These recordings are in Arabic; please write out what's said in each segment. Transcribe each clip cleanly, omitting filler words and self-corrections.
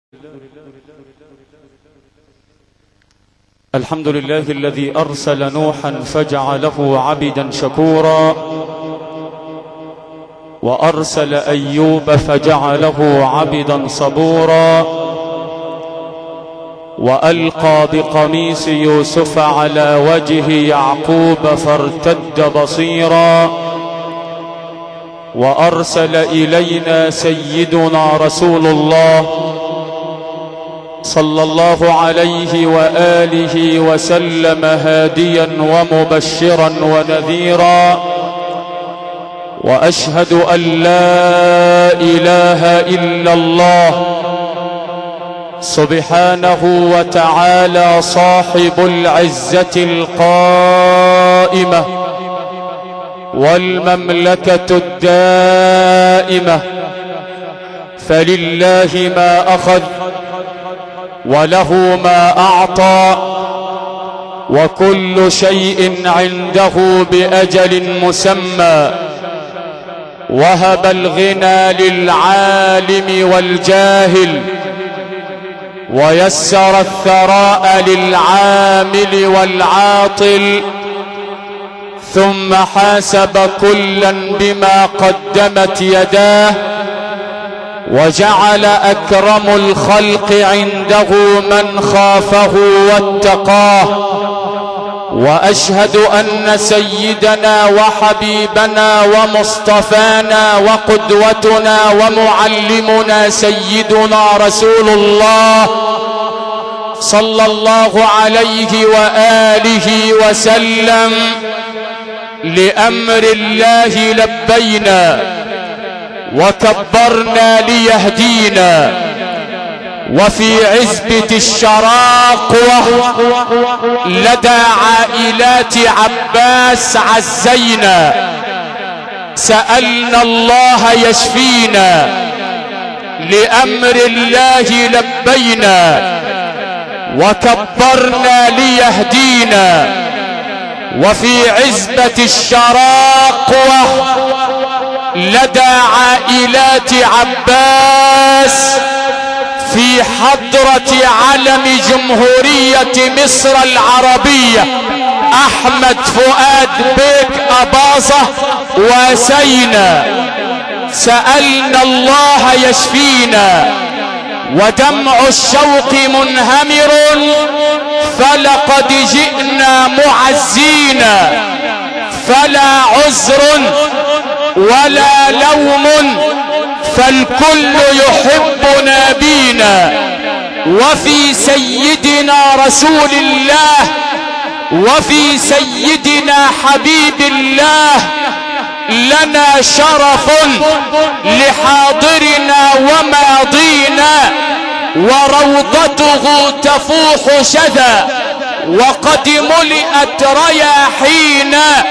الحمد لله الذي أرسل نوحا فجعله عبدا شكورا، وأرسل أيوب فجعله عبدا صبورا، وألقى بقميص يوسف على وجه يعقوب فارتد بصيرا، وأرسل إلينا سيدنا رسول الله صلى الله عليه وآله وسلم هاديا ومبشرا ونذيرا، وأشهد أن لا إله إلا الله سبحانه وتعالى صاحب العزة القائمة والمملكة الدائمة، فلله ما أخذ وله ما أعطى، وكل شيء عنده بأجل مسمى. وهب الغنى للعالم والجاهل، ويسر الثراء للعامل والعاطل، ثم حاسب كلا بما قدمت يداه، وجعل أكرم الخلق عنده من خافه واتقاه. وأشهد أن سيدنا وحبيبنا ومصطفانا وقدوتنا ومعلمنا سيدنا رسول الله صلى الله عليه وآله وسلم لأمر الله لبينا وكبرنا ليهدينا، وفي عزبة الشراقوة لدى عائلات عباس عزينا، سألنا الله يشفينا لأمر الله لبينا وكبرنا ليهدينا. وفي عزبة الشراقوة لدى عائلات عباس في حضرة علم جمهورية مصر العربية أحمد فؤاد بيك أباظة وسينا، سألنا الله يشفينا، ودمع الشوق منهمر، فلقد جئنا معزينا، فلا عذر ولا لوم، فالكل يحبنا بينا. وفي سيدنا رسول الله وفي سيدنا حبيب الله لنا شرف لحاضرنا وماضينا، وروضته تفوح شذا وقد ملئت رياحينا،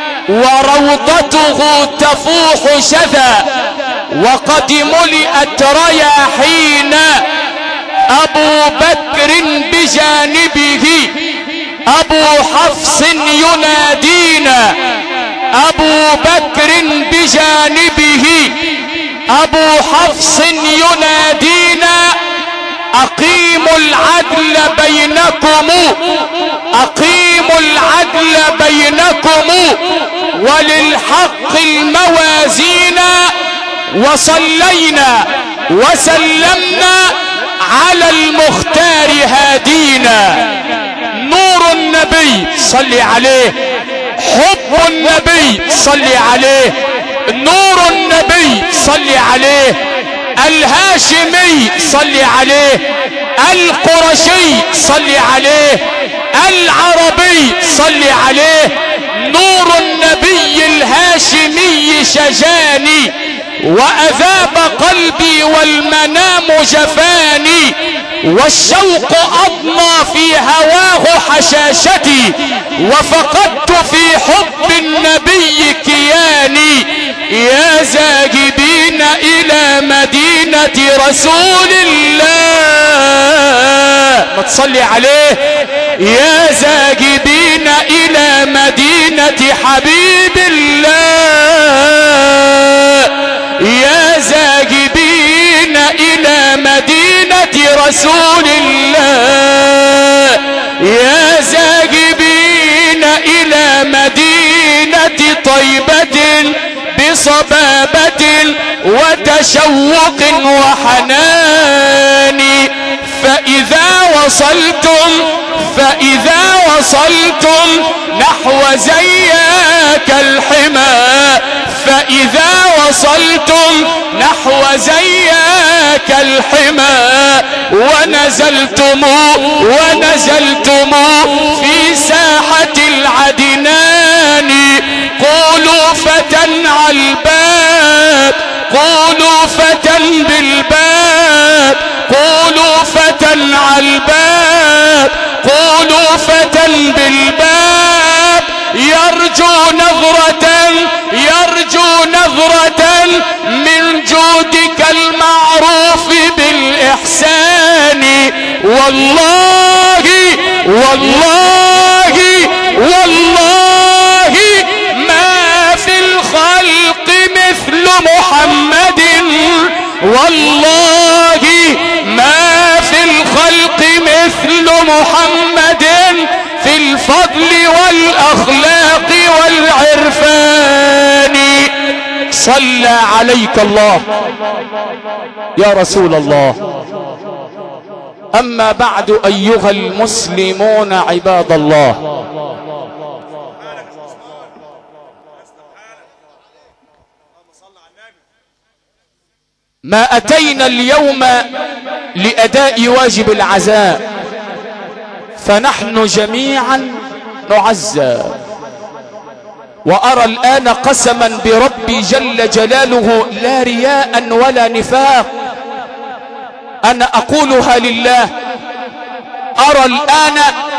وروضته تفوح شذا وقد ملئت رياحينا. أبو بكر بجانبه أبو حفص ينادينا، أبو بكر بجانبه أبو حفص ينادينا. أقيموا العدل بينكم، أقيموا العدل بينكم، وللحق الموازين، وصلينا وسلمنا على المختار هادينا. نور النبي صل عليه، حب النبي صل عليه، نور النبي صل عليه، الهاشمي صل عليه، القرشي صل عليه، العربي صل عليه. نور النبي الهاشمي شجاني، وأذاب قلبي والمنام جفاني، والشوق أضنى في هواه حشاشتي، وفقدت في حب النبي كياني. يا زاجبين إلى مدينة رسول الله، ما تصلي عليه. يا زاجبين إلى مدينة حبيب الله، يا زاجبين إلى مدينة رسول الله يا ذاهبين إلى مدينة طيبة بصبابة وتشوق وحنان فإذا وصلتم نحو زياك الحمى فإذا وصلتم نحو زياك الحمى ونزلتم في ساحة العدنان قولوا فتى على الباب قولوا فتى بالباب قولوا فتى على الباب قولوا فتى بالباب يرجو نظرة من جودك المعروف بالإحسان والله ما في الخلق مثل محمد والله ما في الخلق مثل محمد في الفضل والأخلاق والعرفان صلى عليك الله يا رسول الله. أما بعد أيها المسلمون عباد الله، ما أتينا اليوم لأداء واجب العزاء، فنحن جميعا نعزى. وأرى الآن قسما بربي جل جلاله لا رياء ولا نفاق، أنا أقولها لله، أرى الآن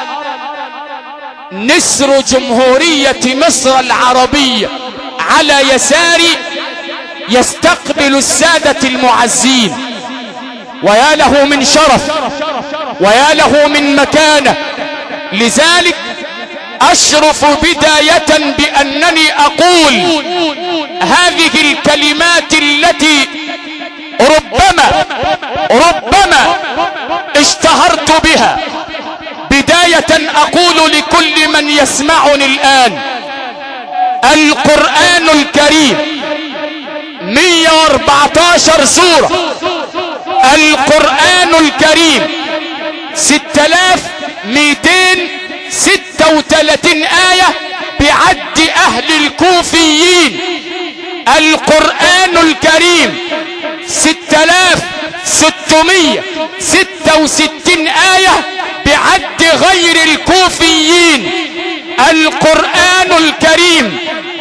نسر جمهورية مصر العربية على يساري يستقبل السادة المعزين، ويا له من شرف ويا له من مكانة. لذلك أشرف بداية بأنني أقول هذه الكلمات التي ربما اشتهرت بها. بداية أقول لكل من يسمعني الآن، القرآن الكريم 114 سورة، القرآن الكريم 6236 آية بعد أهل الكوفيين. القرآن الكريم 6666 آية بعد غير الكوفيين. القرآن الكريم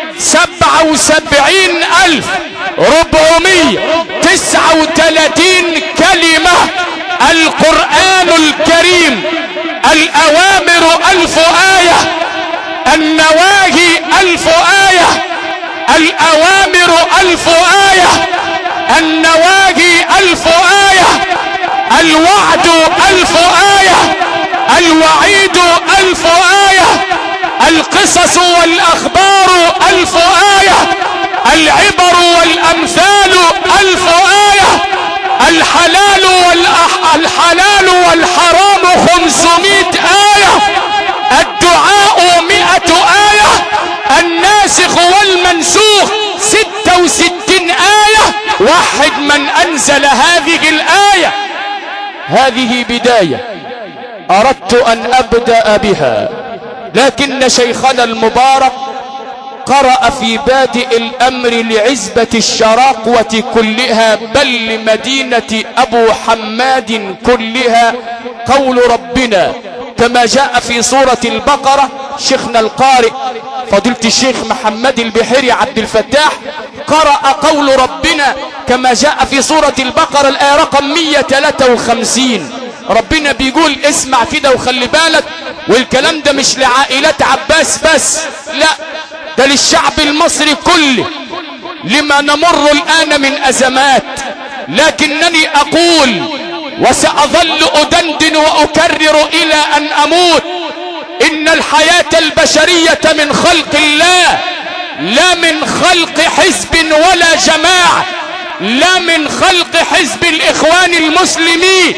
77,439 كلمة. القرآن الكريم الأوامر 1000 آية، النواهي 1000 آية. الأوامر 1000 آية، النواهي 1000 آية، الوعد 1000 آية، الوعيد 1000 آية، القصص والأخبار 1000 آية، العبر والأمثال 1000 آية، الحلال والحرام 500 آية، الدعاء 100 آية، الناسخ والمنسوخ 66 آية. وحد من أنزل هذه الآية. هذه بداية أردت أن أبدأ بها، لكن شيخنا المبارك قرأ في بادئ الأمر لعزبة الشراقوة كلها بل لمدينة أبو حماد كلها قول ربنا كما جاء في سورة البقرة. شيخنا القارئ فضيلة الشيخ محمد البحيري عبد الفتاح قرأ قول ربنا كما جاء في سورة البقرة الآية رقم 153. ربنا بيقول اسمع كده وخلي بالك، والكلام ده مش لعائلات عباس بس، لا ده للشعب المصري كله لما نمر الآن من أزمات. لكنني أقول وسأظل أدندن وأكرر إلى أن أموت، إن الحياة البشرية من خلق الله، لا من خلق حزب ولا جماعة، لا من خلق حزب الإخوان المسلمين.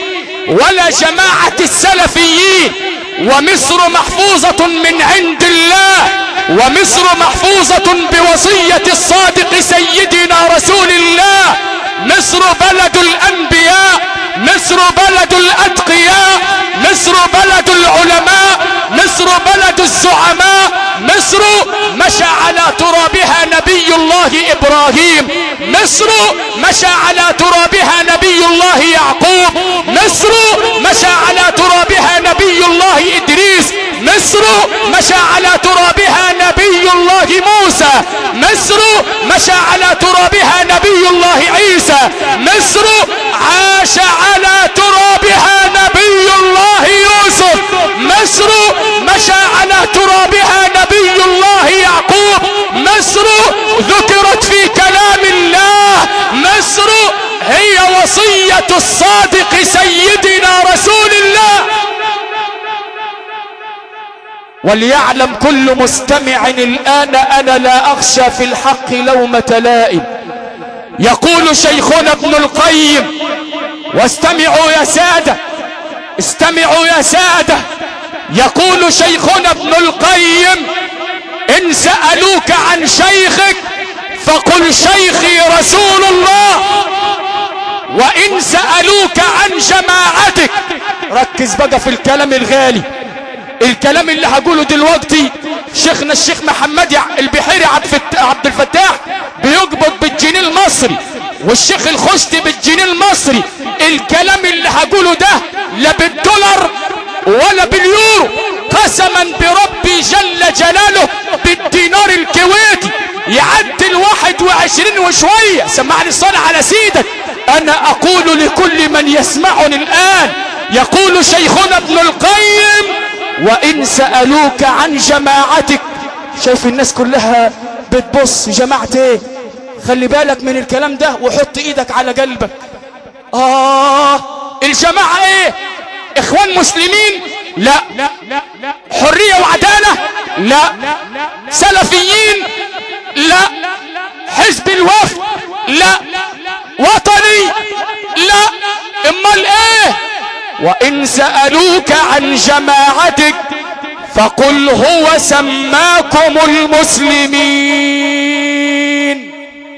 ولا جماعة السلفيين. ومصر محفوظة من عند الله، ومصر محفوظة بوصية الصادق سيدنا رسول الله. مصر بلد الأنبياء، مصر بلد الأتقياء، مصر بلد العلماء، مصر بلد الزعماء. مصر مشى على ترابها نبي الله إبراهيم، مصر مشى على ترابها نبي الله يعقوب، مصر مشى على ترابها نبي الله إدريس، مصر مشى على ترابها نبي الله موسى، مصر مشى على ترابها نبي الله عيسى، مصر عاش على ترابها نبي الله يوسف، مصر مشى على ترابها نبي الله يعقوب، مصر ذكرت في كلام الله، مصر هي وصية الصادق سيدنا رسول الله. وليعلم كل مستمع الآن أنا لا أخشى في الحق لومة لائم. يقول شيخنا ابن القيم، واستمعوا يا سادة، استمعوا يا سادة، يقول شيخنا ابن القيم: إن سألوك عن شيخك فقل شيخي رسول الله، وإن سألوك عن جماعتك. ركز بقى في الكلام الغالي، الكلام اللي هقوله دلوقتي. شيخنا الشيخ محمد البحيري عبد الفتاح بيقبض بالجنيه المصري، والشيخ الخشتي بالجنيه المصري. الكلام اللي هقوله ده لا بالدولار ولا باليورو، قسما بربي جل جلاله بالدينار الكويتي يعدي 21 وشوية. سمعني الصلاة على سيدك. أنا أقول لكل من يسمعني الآن، يقول شيخنا ابن القيم: وإن سألوك عن جماعتك. شايف الناس كلها بتبص، جماعة ايه؟ خلي بالك من الكلام ده وحط ايدك على قلبك. الجماعة ايه؟ اخوان مسلمين؟ لا. حرية وعدالة؟ لا. سلفيين؟ لا. حزب الوفد؟ لا. وطني؟ لا. امال ايه؟ وإن سألوك عن جماعتك فقل هو سماكم المسلمين.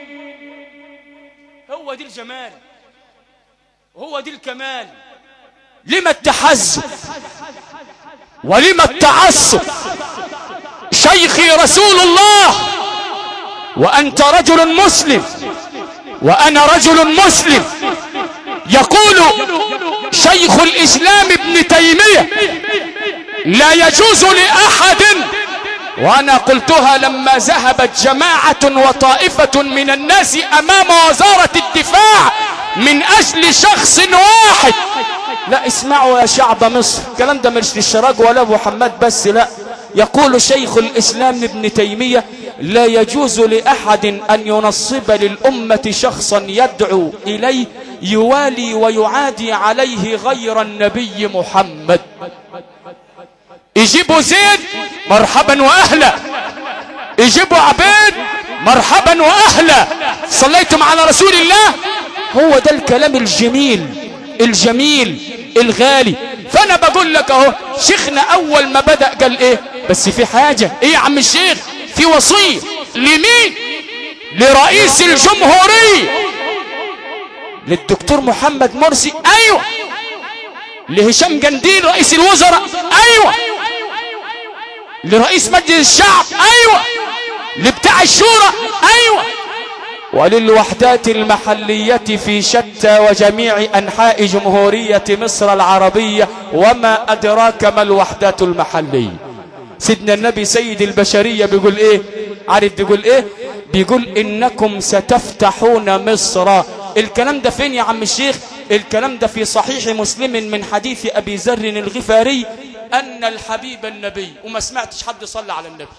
هو دي الجمال، هو دي الكمال. لما التحزب ولما التعصب؟ شيخي رسول الله، وأنت رجل مسلم وأنا رجل مسلم. يقول شيخ الإسلام ابن تيمية: لا يجوز لأحد، وأنا قلتها لما ذهبت جماعة وطائفة من الناس أمام وزارة الدفاع من أجل شخص واحد. لا، اسمعوا يا شعب مصر، الكلام ده مش للشراج ولا أبو حماد بس، لا. يقول شيخ الإسلام ابن تيمية: لا يجوز لأحد أن ينصب للأمة شخصا يدعو إليه يوالي ويعادي عليه غير النبي محمد. يجيبوا زيد مرحبا وأهلا، يجيبوا عبيد مرحبا وأهلا، صليتم على رسول الله. هو ده الكلام الجميل الجميل الغالي. فأنا بقول لك اهو، شيخنا أول ما بدأ قال إيه؟ بس في حاجة. إيه يا عم الشيخ؟ في وصية. لمين؟ لرئيس الجمهورية، للدكتور محمد مرسي. أيوة. لهشام جنديل رئيس الوزراء. أيوة. لرئيس مجلس الشعب. أيوة. لبتاع الشورى. أيوة. وللوحدات المحلية في شتى وجميع أنحاء جمهورية مصر العربية. وما أدراك ما الوحدات المحلية؟ سيدنا النبي سيد البشرية بيقول إيه؟ عارف بيقول إيه؟ بيقول: إنكم ستفتحون مصر. الكلام ده فين يا عم الشيخ؟ الكلام ده في صحيح مسلم من حديث أبي ذر الغفاري أن الحبيب النبي، وما سمعتش حد صلى على النبي.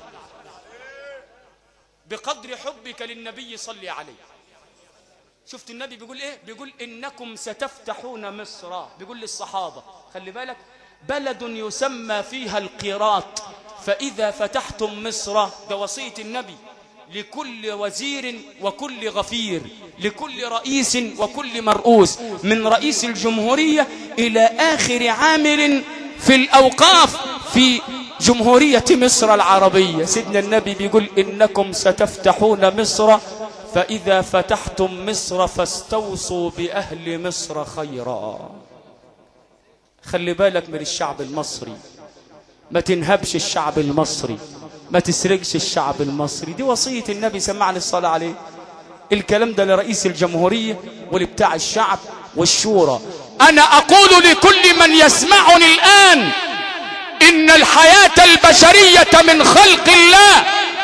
بقدر حبك للنبي صلي عليه. شفت النبي بيقول ايه؟ بيقول: إنكم ستفتحون مصر. بيقول للصحابة خلي بالك، بلد يسمى فيها القيراط، فإذا فتحتم مصر، ده وصية النبي، لكل وزير وكل غفير، لكل رئيس وكل مرؤوس، من رئيس الجمهورية إلى آخر عامل في الأوقاف في جمهورية مصر العربية. سيدنا النبي بيقول إنكم ستفتحون مصر، فإذا فتحتم مصر فاستوصوا بأهل مصر خيرا. خلي بالك من الشعب المصري، ما تنهبش الشعب المصري، ما تسرقش الشعب المصري. دي وصية النبي سمعنا الصلاة عليه. الكلام ده لرئيس الجمهورية ولبتاع الشعب والشورى. أنا أقول لكل من يسمعني الآن إن الحياة البشرية من خلق الله،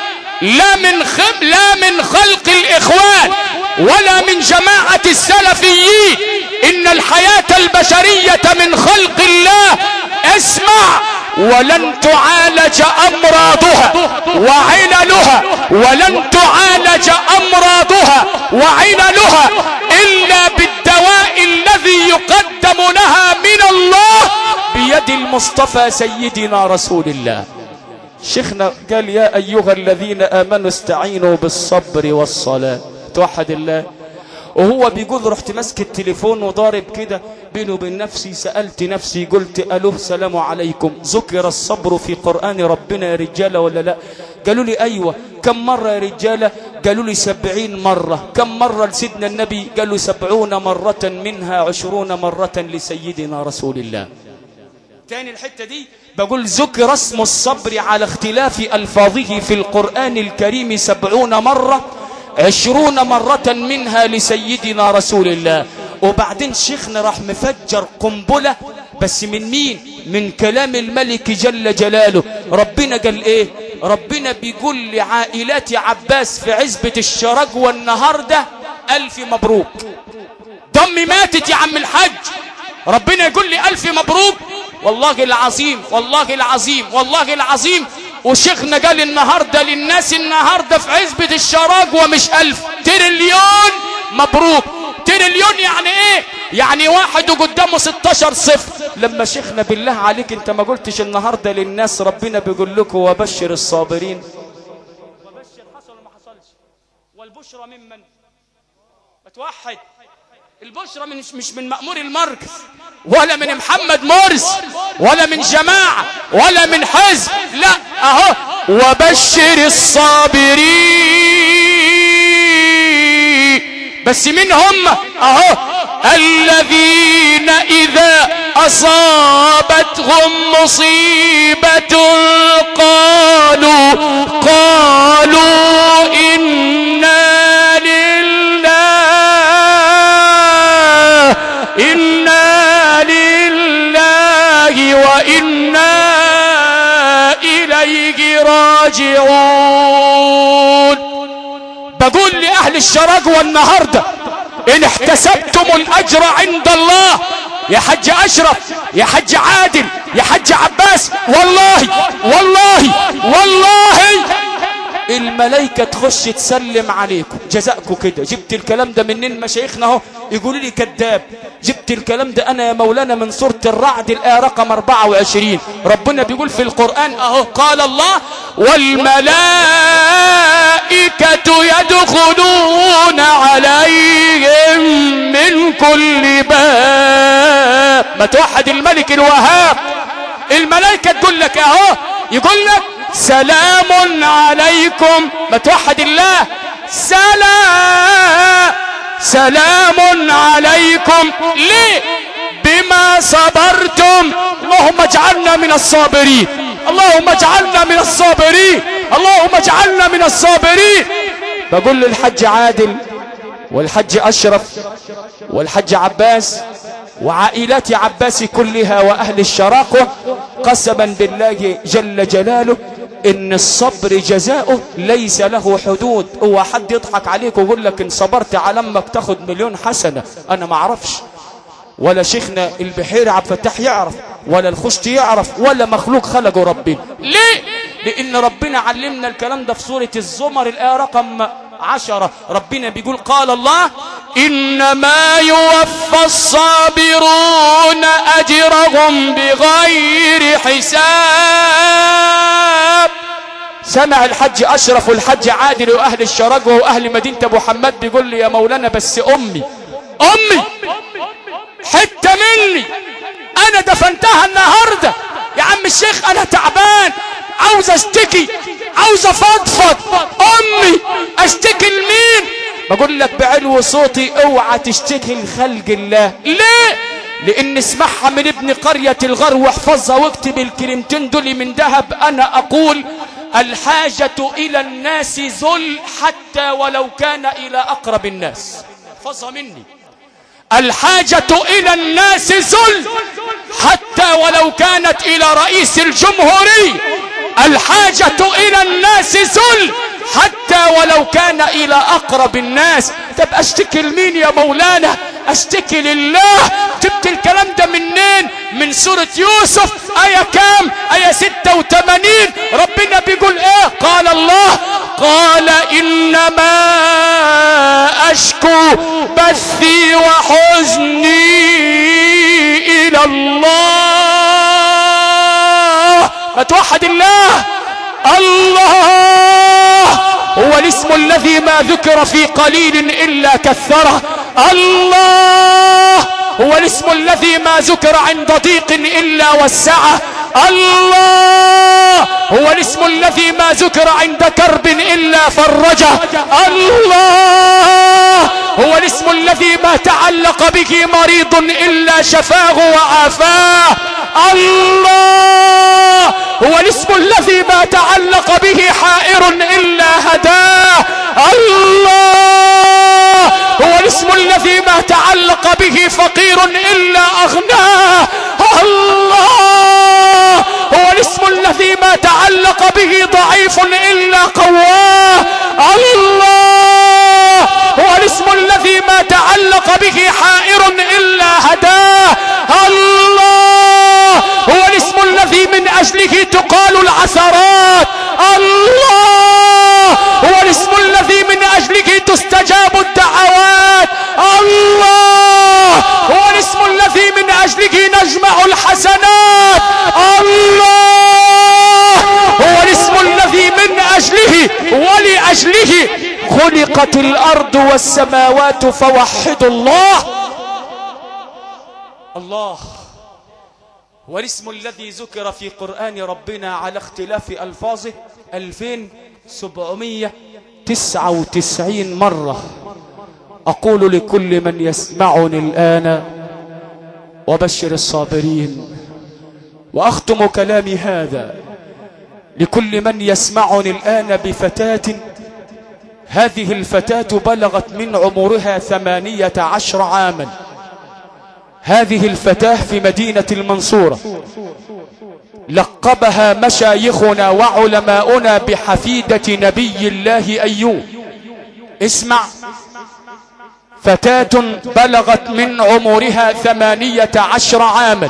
لا من خلق الإخوان ولا من جماعة السلفيين. إن الحياة البشرية من خلق الله. اسمع، ولن تعالج أمراضها وعللها، ولن تعالج أمراضها وعللها إلا بالدواء الذي يقدم لها من الله بيد المصطفى سيدنا رسول الله. شيخنا قال يا أيها الذين آمنوا استعينوا بالصبر والصلاة. توحد الله. وهو بيقول رحت ماسك التليفون وضارب كده بينه وبين نفسي، سألت نفسي قلت ألو السلام عليكم، ذكر الصبر في قرآن ربنا يا رجالة ولا لا؟ قالوا لي أيوة. كم مرة يا رجالة؟ قالوا لي 70 مرة. كم مرة لسيدنا النبي؟ قالوا 70 مرة، منها 20 مرة لسيدنا رسول الله. تاني الحتة دي بقول ذكر اسم الصبر على اختلاف ألفاظه في القرآن الكريم 70 مرة، 20 مرة منها لسيدنا رسول الله. وبعدين شيخنا راح مفجر قنبلة، بس من مين؟ من كلام الملك جل جلاله. ربنا قال ايه؟ ربنا بيقول لعائلات عباس في عزبة الشرقوة النهاردة 1000 مبروك. دمي ماتت يا عم الحج. ربنا يقول لي 1000 مبروك. والله العظيم والله العظيم والله العظيم. وشيخنا قال النهاردة للناس النهاردة في عزبة الشرقوة مش 1000، تريليون مبروك. تريليون يعني ايه؟ يعني واحد وقدامه 16 صفر. لما شيخنا بالله عليك انت ما قلتش النهاردة للناس ربنا بيقول لكم وبشر الصابرين؟ وبشر حصل وما حصلش. والبشرى ممن؟ بتوحد. البشرى مش من مأمور المركز ولا من محمد مرسي ولا من جماعة ولا من حزب، لا، اهو وبشر الصابرين. بس من هم؟ اهو الذين اذا اصابتهم مصيبة قالوا إنا لله وإنا إليه راجعون. بقول لأهل الشرقوة النهاردة إن احتسبتم الأجر عند الله، يا حج أشرف، يا حج عادل، يا حج عباس، والله والله والله الملائكة تخش تسلم عليكم. جزاكم كده. جبت الكلام ده منين مشايخنا اهو يقولوا لي كذاب. جبت الكلام ده انا يا مولانا من سورة الرعد الآية رقم 24. ربنا بيقول في القرآن اهو قال الله والملائكة يدخلون عليهم من كل باب. ما توحد الملك الوهاب. الملائكة تقول لك اهو، يقول لك سلام عليكم. ما توحد الله. سلام عليكم. ليه؟ بما صبرتم. اللهم اجعلنا من الصابرين، اللهم اجعلنا من الصابرين، اللهم اجعلنا من الصابرين. بقول للحج عادل والحج أشرف والحج عباس وعائلات عباس كلها وأهل الشراقة، قسما بالله جل جلاله إن الصبر جزاؤه ليس له حدود. هو حد يضحك عليك ويقول لك إن صبرت على أمك تاخد 1,000,000 حسنة؟ أنا ما أعرفش، ولا شيخنا البحير عبد الفتاح يعرف، ولا الخشت يعرف، ولا مخلوق خلقه ربنا. ليه؟ لأن ربنا علمنا الكلام ده في سورة الزمر الآية رقم 10. ربنا بيقول قال الله إنما يوفى الصابرون أجرهم بغير حساب. سمع الحج اشرف والحج عادل واهل الشرقوة واهل مدينة ابو حماد بيقول لي يا مولانا بس امي حتة مني انا دفنتها النهاردة يا عم الشيخ، انا تعبان عاوز اشتكي عاوز افضفض، امي اشتكي لمين؟ بقول لك بعلو صوتي اوعى تشتكي لخلق الله. ليه؟ لان اسمعها من ابن قرية الغر واحفظها واكتب الكلمتين دول من ذهب. انا اقول الحاجة الى الناس ذل حتى ولو كان الى اقرب الناس. احفظها مني، الحاجة الى الناس ذل حتى ولو كانت الى رئيس الجمهورية. الحاجة الى الناس ذل حتى ولو كان الى اقرب الناس. طب اشتكي لمين يا مولانا؟ اشتكي لله. جبت الكلام ده منين؟ من سورة يوسف آية كام؟ آية 86. ربنا بيقول ايه؟ قال الله قال انما اشكو بثي وحزني الى الله. ما توحد الله. الله هو الاسم الذي ما ذكر في قليل إلا كثره. الله هو الاسم الذي ما ذكر عند ضيق إلا وسعه. الله هو الاسم الذي ما ذكر عند كرب إلا فرجه. الله هو الاسم الذي ما تعلق به مريض إلا شفاه وعافاه. الله هو الاسم الذي ما تعلق به حائر إلا هداه. الله هو الاسم الذي ما تعلق به فقير إلا أغناه. الله هو الاسم الذي ما تعلق به ضعيف إلا قواه. الله هو الاسم الذي ما تعلق به حائر إلا هداه. الله هو الاسم الذي من أجله تقال العثرات. الله هو الاسم الذي من أجله تستجاب الدعوات. الله هو الاسم الذي من أجله نجمع الحسنات. الله هو الاسم الذي من أجله ولأجله خلقت الأرض والسماوات فوحدوا الله. الله هو الاسم الذي ذكر في قرآن ربنا على اختلاف ألفاظه 2799 مرة. أقول لكل من يسمعني الآن وبشر الصابرين، وأختم كلامي هذا لكل من يسمعني الآن بفتاة. هذه الفتاة بلغت من عمرها 18 عاما. هذه الفتاة في مدينة المنصورة لقبها مشايخنا وعلماؤنا بحفيدة نبي الله أيوب. اسمع، فتاة بلغت من عمرها 18 عاما،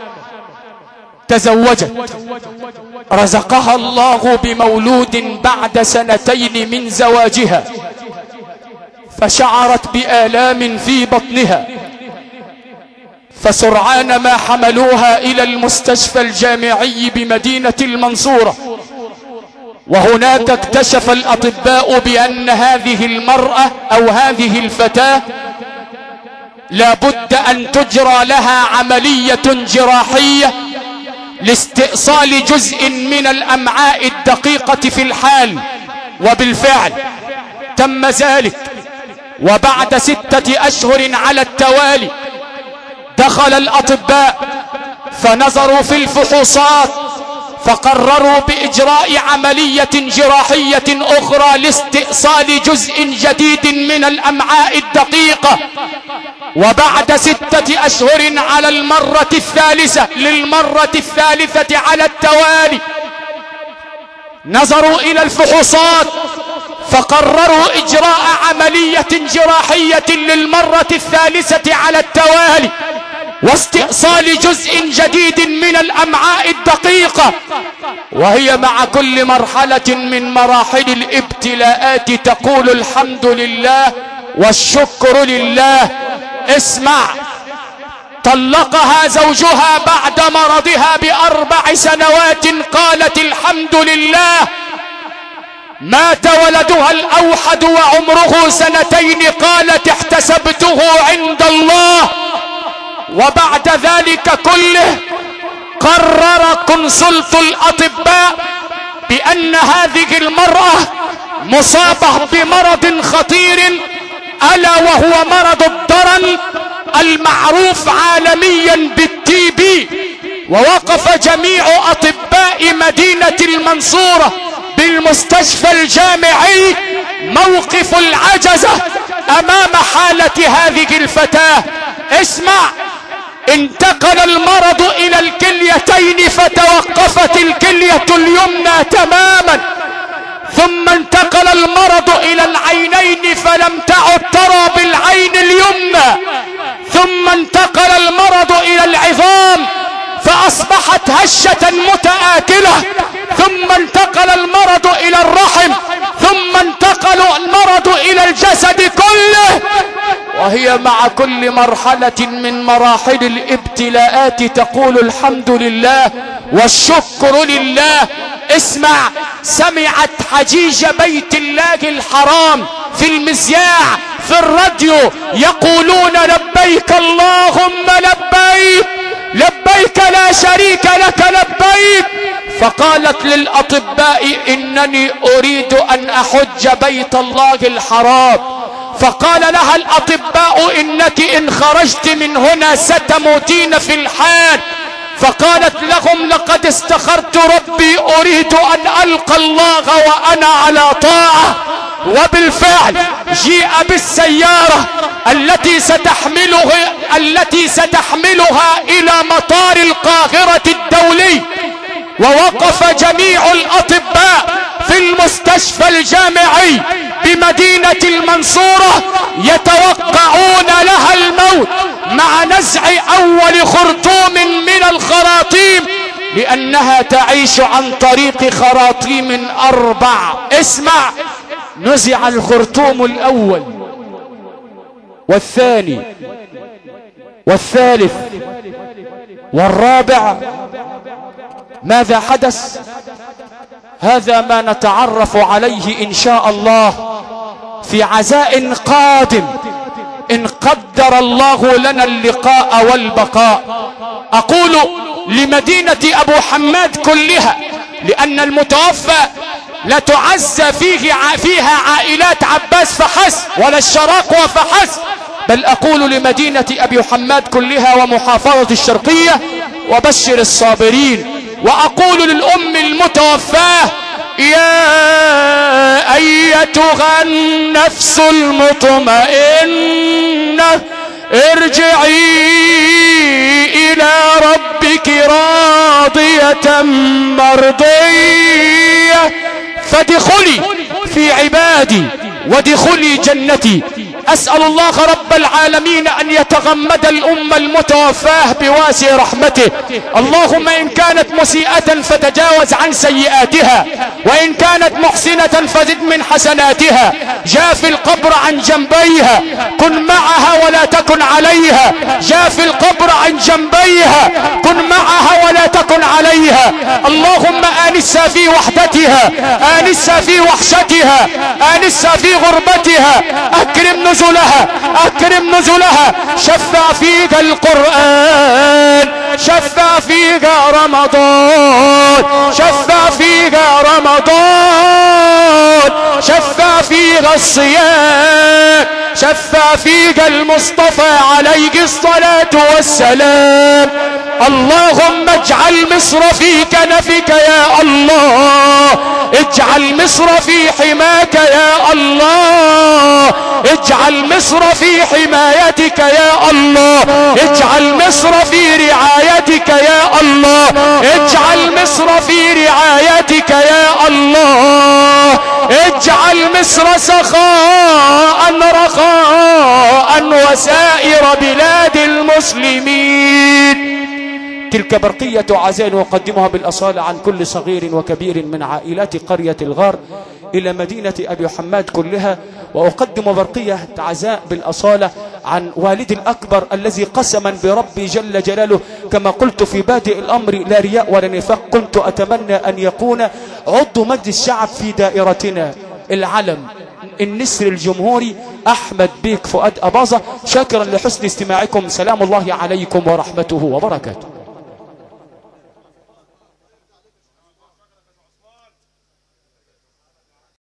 تزوجت، رزقها الله بمولود بعد 2 من زواجها، فشعرت بآلام في بطنها، فسرعان ما حملوها إلى المستشفى الجامعي بمدينة المنصورة. وهناك اكتشف الأطباء بأن هذه المرأة أو هذه الفتاة لابد أن تجرى لها عملية جراحية لاستئصال جزء من الأمعاء الدقيقة في الحال. وبالفعل تم ذلك، وبعد 6 أشهر على التوالي دخل الأطباء فنظروا في الفحوصات فقرروا بإجراء عملية جراحية أخرى لاستئصال جزء جديد من الأمعاء الدقيقة. وبعد 6 أشهر على المرة الثالثة للمرة الثالثة على التوالي نظروا إلى الفحوصات فقرروا إجراء عملية جراحية للمرة الثالثة على التوالي واستئصال جزء جديد من الأمعاء الدقيقة. وهي مع كل مرحلة من مراحل الابتلاءات تقول الحمد لله والشكر لله. اسمع، طلقها زوجها بعد مرضها ب4 سنوات، قالت الحمد لله مات ولدها الأوحد وعمره 2 قالت احتسبته عند الله. وبعد ذلك كله قرر كونسلت الأطباء بأن هذه المرأة مصابة بمرض خطير ألا وهو مرض الضرن المعروف عالميا بالتي بي. ووقف جميع أطباء مدينة المنصورة بالمستشفى الجامعي موقف العجزة أمام حالة هذه الفتاة. اسمع، انتقل المرض إلى الكليتين فتوقفت الكلية اليمنى تماما، ثم انتقل المرض إلى العينين فلم تعد ترى بالعين اليمنى، ثم انتقل المرض إلى العظام فأصبحت هشة متآكلة، ثم انتقل المرض إلى الرحم، ثم انتقل المرض إلى الجسد كله. وهي مع كل مرحلة من مراحل الابتلاءات تقول الحمد لله والشكر لله. اسمع، سمعت حجيج بيت الله الحرام في المذياع في الراديو يقولون لبيك اللهم لبيك، لبيك لا شريك لك لبيك. فقالت للأطباء إنني أريد أن أحج بيت الله الحرام. فقال لها الأطباء إنك إن خرجت من هنا ستموتين في الحال. فقالت لهم لقد استخرت ربي، أريد أن ألقى الله وأنا على طاعة. وبالفعل جيء بالسيارة التي ستحملها إلى مطار القاهرة الدولي، ووقف جميع الأطباء في المستشفى الجامعي بمدينة المنصورة يتوقعون لها الموت مع نزع أول خرطوم من الخراطيم، لأنها تعيش عن طريق خراطيم 4. اسمع، نزع الخرطوم الأول والثاني والثالث والرابع. ماذا حدث؟ هذا ما نتعرف عليه إن شاء الله في عزاء قادم إن قدر الله لنا اللقاء والبقاء. أقول لمدينة أبو حماد كلها، لأن المتوفى لا تعزى فيها عائلات عباس فحسب ولا الشراقوة فحسب، بل أقول لمدينة أبي حماد كلها ومحافظة الشرقية وبشر الصابرين. وأقول للأم المتوفاة يا أيتها النفس المطمئنة ارجعي إلى ربك راضية مرضية فادخلي في عبادي وادخلي جنتي. أسأل الله رب العالمين أن يتغمد الأمة المتوفاة بواسع رحمته. اللهم إن كانت مسيئة فتجاوز عن سيئاتها، وإن كانت محسنة فزد من حسناتها. جاف القبر عن جنبيها، كن معها ولا تكن عليها. جاف القبر عن جنبيها، كن معها ولا تكن عليها. اللهم آنسها في وحدتها، آنسها في وحشتها، آنسها في غربتها. أكرم نزلها، أكرم نزلها. شفع فيك القرآن، شفع فيك رمضان، شفع فيك رمضان، شفع فيك الصيام، شفع فيك المصطفى عليه الصلاة والسلام. اللهم اجعل مصر في كنفك يا الله، اجعل مصر في حماك يا الله، اجعل مصر في حمايتك يا الله، اجعل مصر في رعايتك يا الله، اجعل مصر في رعايتك يا الله، اجعل مصر سخاء رخاء وسائر بلاد المسلمين. تلك برقية عزاء أقدمها بالأصالة عن كل صغير وكبير من عائلات قرية الغار إلى مدينة أبي حماد كلها، وأقدم برقية عزاء بالأصالة عن والدي الأكبر الذي قسما بربي جل جلاله كما قلت في بادئ الأمر لا رياء ولا نفاق، كنت أتمنى أن يكون عضو مجلس الشعب في دائرتنا العلم النسر الجمهوري أحمد بيك فؤاد أباظة. شاكرا لحسن استماعكم، سلام الله عليكم ورحمته وبركاته.